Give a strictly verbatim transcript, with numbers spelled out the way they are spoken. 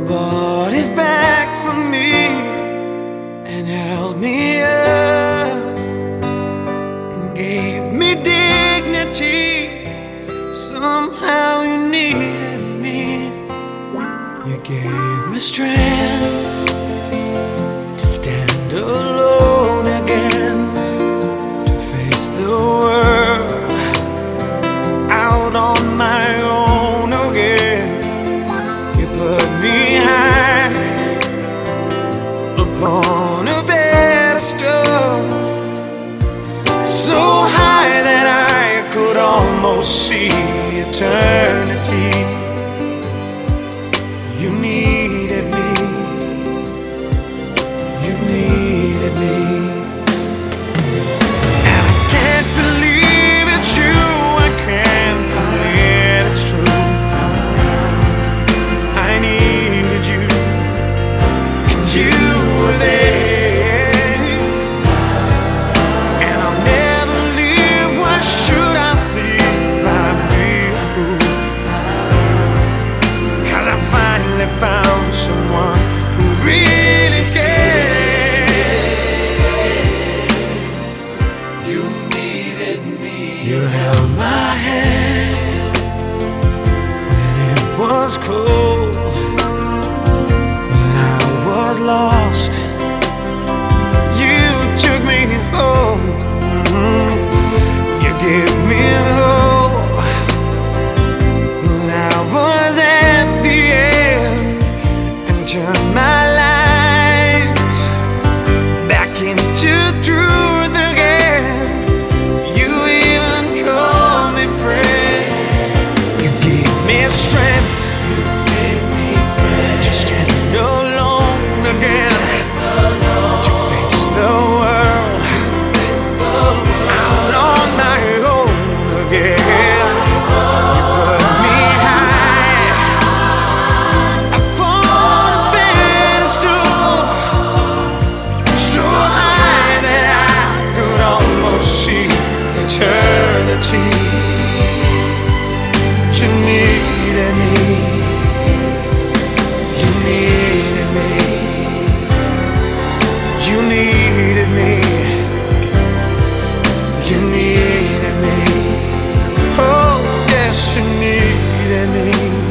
bought his back for me and held me up and gave me dignity. Somehow you needed me. You gave me strength to stand alone again, to face the world out on my own again. You put me high upon a pedestal, so high that I could almost see eternity. You needed me. You needed me. And I can't believe it's you. I can't believe it's true. I needed you, and you were there. And I'll never leave. Why should I leave? I'd be a fool. 'Cause I finally found someone who really cared. You needed me. You held my hand when it was cold, when I was lost. You took me home. You gave me hope when I was at the end, and turned my life back into truth again. You even called me friend. You gave me strength. You gave me strength to stand alone again, to face the world out on my own again. You put me high upon a pedestal, so high that I could almost see eternity. You needed me. You needed me. You needed me. You needed me. Oh, yes, you needed me.